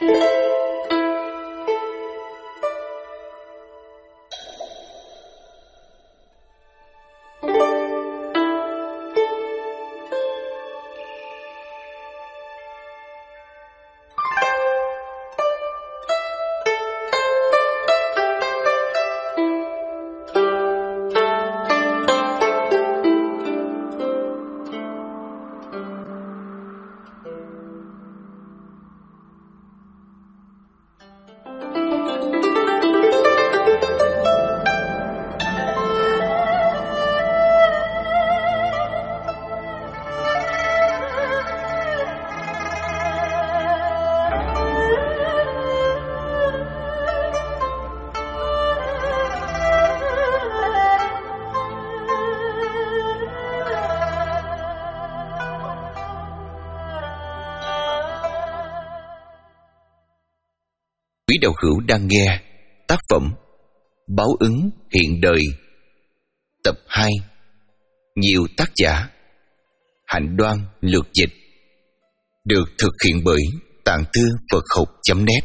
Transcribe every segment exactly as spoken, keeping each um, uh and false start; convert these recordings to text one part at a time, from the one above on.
Quý đạo hữu đang nghe tác phẩm Báo ứng hiện đời, tập hai, nhiều tác giả, Hạnh Đoan lược dịch, được thực hiện bởi Tạng Thư Phật Học chấm net.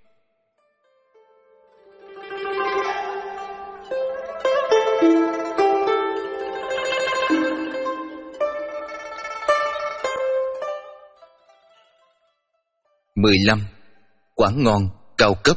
mười lăm. Quán ngon cao cấp.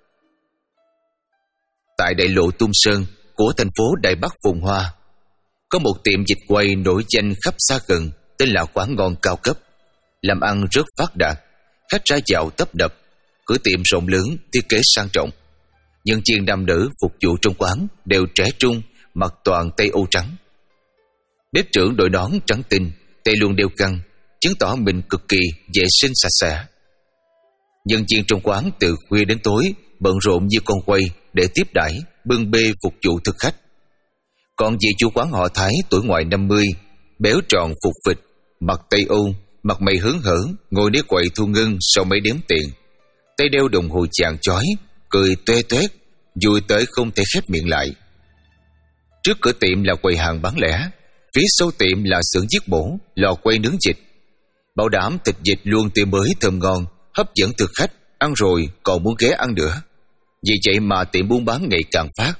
Tại đại lộ Tung Sơn của thành phố Đài Bắc Phồn Hoa, có một tiệm dịch quầy nổi danh khắp xa gần tên là Quán Ngon Cao Cấp. Làm ăn rất phát đạt, khách ra vào tấp nập, cửa tiệm rộng lớn, thiết kế sang trọng. Nhân viên nam nữ phục vụ trong quán đều trẻ trung, mặc toàn tây âu trắng. Bếp trưởng đội nón trắng tinh, tay luôn đeo găng, chứng tỏ mình cực kỳ vệ sinh sạch sẽ. Nhân viên trong quán từ khuya đến tối bận rộn như con quay để tiếp đãi, bưng bê phục vụ thực khách. Còn vị chủ quán họ Thái tuổi ngoài năm mươi, béo tròn phục phịch, mặt tây âu, mặt mày hớn hở, ngồi đế quầy thu ngân sau mấy đếm tiền, tay đeo đồng hồ chàng chói, cười toe toét, vui tới không thể khép miệng lại. Trước cửa tiệm là quầy hàng bán lẻ, phía sau tiệm là xưởng giết mổ, lò quay nướng vịt, bảo đảm thịt vịt luôn tươi mới thơm ngon, hấp dẫn thực khách, ăn rồi còn muốn ghé ăn nữa. Vì vậy mà tiệm buôn bán ngày càng phát.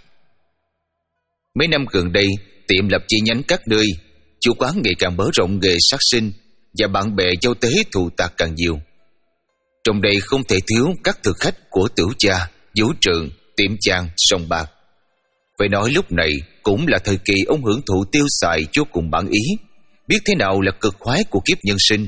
Mấy năm gần đây, tiệm lập chi nhánh các nơi, chủ quán ngày càng mở rộng nghề sát sinh và bạn bè giao tế thù tạc càng nhiều. Trong đây không thể thiếu các thực khách của Tửu Cha, Vũ Trường, Tiệm Chàng, Sòng Bạc. Phải nói lúc này cũng là thời kỳ ông hưởng thụ tiêu xài vô cùng bản ý, biết thế nào là cực khoái của kiếp nhân sinh.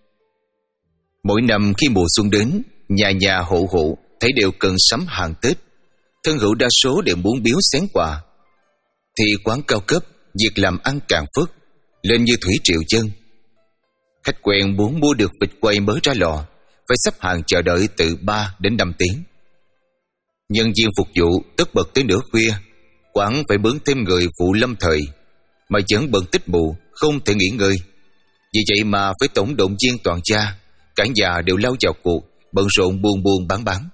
Mỗi năm khi mùa xuân đến, nhà nhà hộ hộ thấy đều cần sắm hàng Tết, thân hữu đa số đều muốn biếu xén quà. Thì quán cao cấp, việc làm ăn càng phức, lên như thủy triều chân. Khách quen muốn mua được vịt quay mới ra lò, phải xếp hàng chờ đợi từ ba đến năm tiếng. Nhân viên phục vụ tất bật tới nửa khuya, quán phải bướng thêm người phụ lâm thời, mà vẫn bận tích mù, không thể nghỉ ngơi. Vì vậy mà phải tổng động viên toàn gia, cả nhà đều lao vào cuộc, bận rộn buôn buôn bán bán.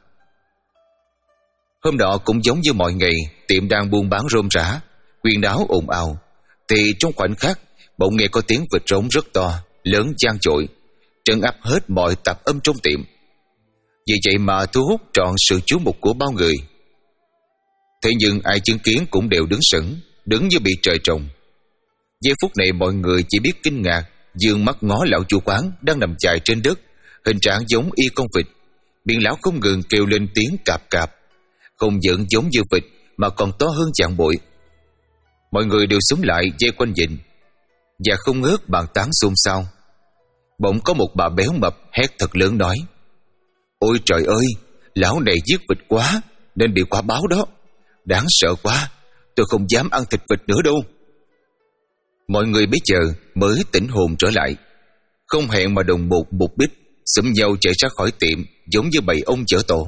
Hôm đó cũng giống như mọi ngày, tiệm đang buôn bán rôm rã, quyên náo ồn ào, thì trong khoảnh khắc bỗng nghe có tiếng vịt rống rất to, lớn vang dội, trấn áp hết mọi tạp âm trong tiệm. Vì vậy mà thu hút trọn sự chú mục của bao người. Thế nhưng ai chứng kiến cũng đều đứng sững, đứng như bị trời trồng. Giây phút này mọi người chỉ biết kinh ngạc, dương mắt ngó lão chủ quán đang nằm chài trên đất, hình trạng giống y con vịt. Miệng lão không ngừng kêu lên tiếng cạp cạp, không những giống như vịt mà còn to hơn vạn bội. Mọi người đều xúm lại vây quanh nhìn, và không ngớt bàn tán xôn xao. Bỗng có một bà béo mập hét thật lớn nói: "Ôi trời ơi, lão này giết vịt quá, nên bị quả báo đó. Đáng sợ quá, tôi không dám ăn thịt vịt nữa đâu." Mọi người bây giờ mới tỉnh hồn trở lại, không hẹn mà đồng một mục đích, xúm nhau chạy ra khỏi tiệm giống như bầy ông chở tổ.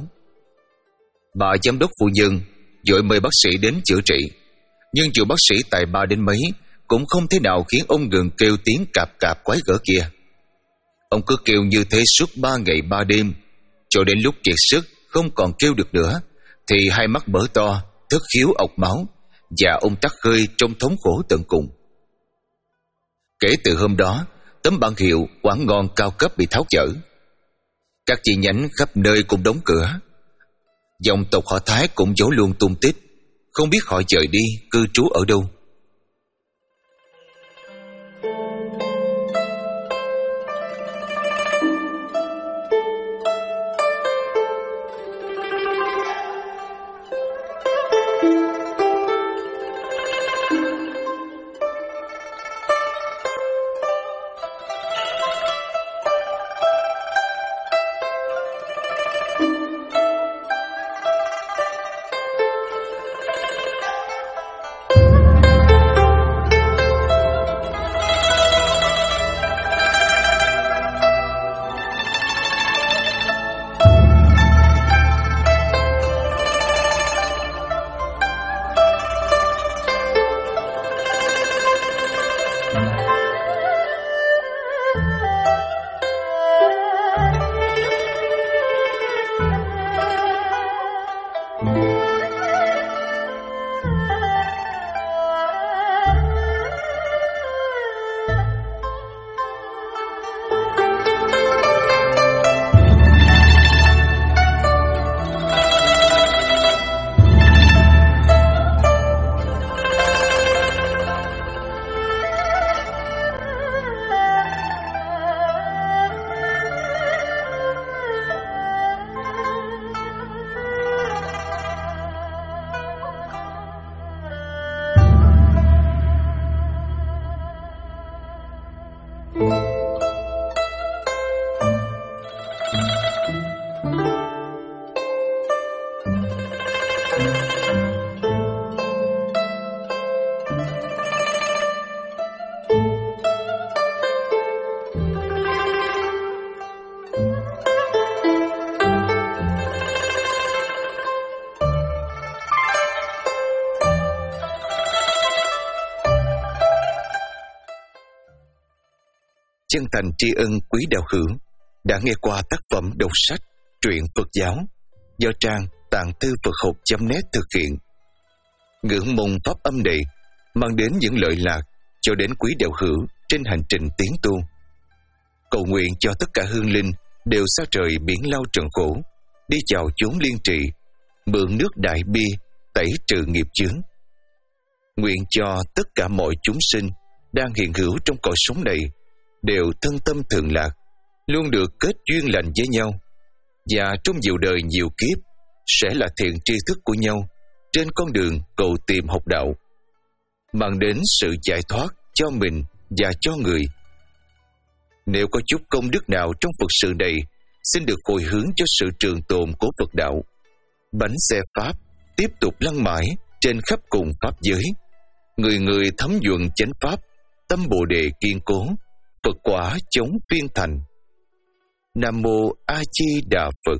Bà giám đốc phu nhân vội mời bác sĩ đến chữa trị, nhưng dù bác sĩ tài ba đến mấy cũng không thể nào khiến ông ngừng kêu tiếng cạp cạp quái gở kia. Ông cứ kêu như thế suốt ba ngày ba đêm, cho đến lúc kiệt sức không còn kêu được nữa, thì hai mắt mở to, thất khiếu ọc máu, và ông tắc khơi trong thống khổ tận cùng. Kể từ hôm đó, tấm bảng hiệu Quán Ngon Cao Cấp bị tháo dỡ. Các chi nhánh khắp nơi cũng đóng cửa. Dòng tộc họ Thái cũng giấu luôn tung tích, không biết họ dời đi cư trú ở đâu. Chân thành tri ân quý đạo hữu đã nghe qua tác phẩm đọc sách truyện Phật giáo do trang tạng thư Phật học chấm net thực hiện. Ngưỡng mong pháp âm này mang đến những lợi lạc cho đến quý đạo hữu trên hành trình tiến tu. Cầu nguyện cho tất cả hương linh đều xa trời biển lao trần khổ, đi chào chốn liên trị, mượn nước đại bi tẩy trừ nghiệp chướng. Nguyện cho tất cả mọi chúng sinh đang hiện hữu trong cõi sống này đều thân tâm thường lạc, luôn được kết duyên lành với nhau, và trong nhiều đời nhiều kiếp sẽ là thiện tri thức của nhau trên con đường cầu tìm học đạo, mang đến sự giải thoát cho mình và cho người. Nếu có chút công đức nào trong Phật sự này, xin được hồi hướng cho sự trường tồn của Phật đạo. Bánh xe Pháp tiếp tục lăn mãi trên khắp cùng Pháp giới, người người thấm nhuận chánh Pháp, tâm Bồ Đề kiên cố, Phật quả chống phiên thành. Nam Mô A Di Đà Phật.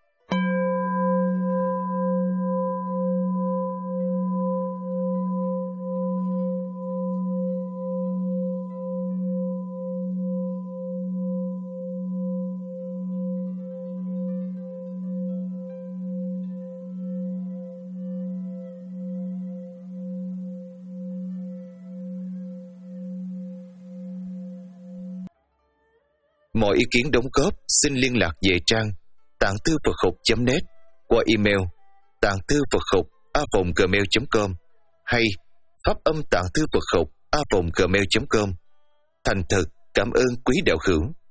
Mọi ý kiến đóng góp xin liên lạc về trang tạng thư Phật học chấm net qua email tạng thư Phật học a vòng gmail chấm com hay pháp âm tạng thư Phật học a vòng gmail chấm com. Thành thật cảm ơn quý đạo hữu.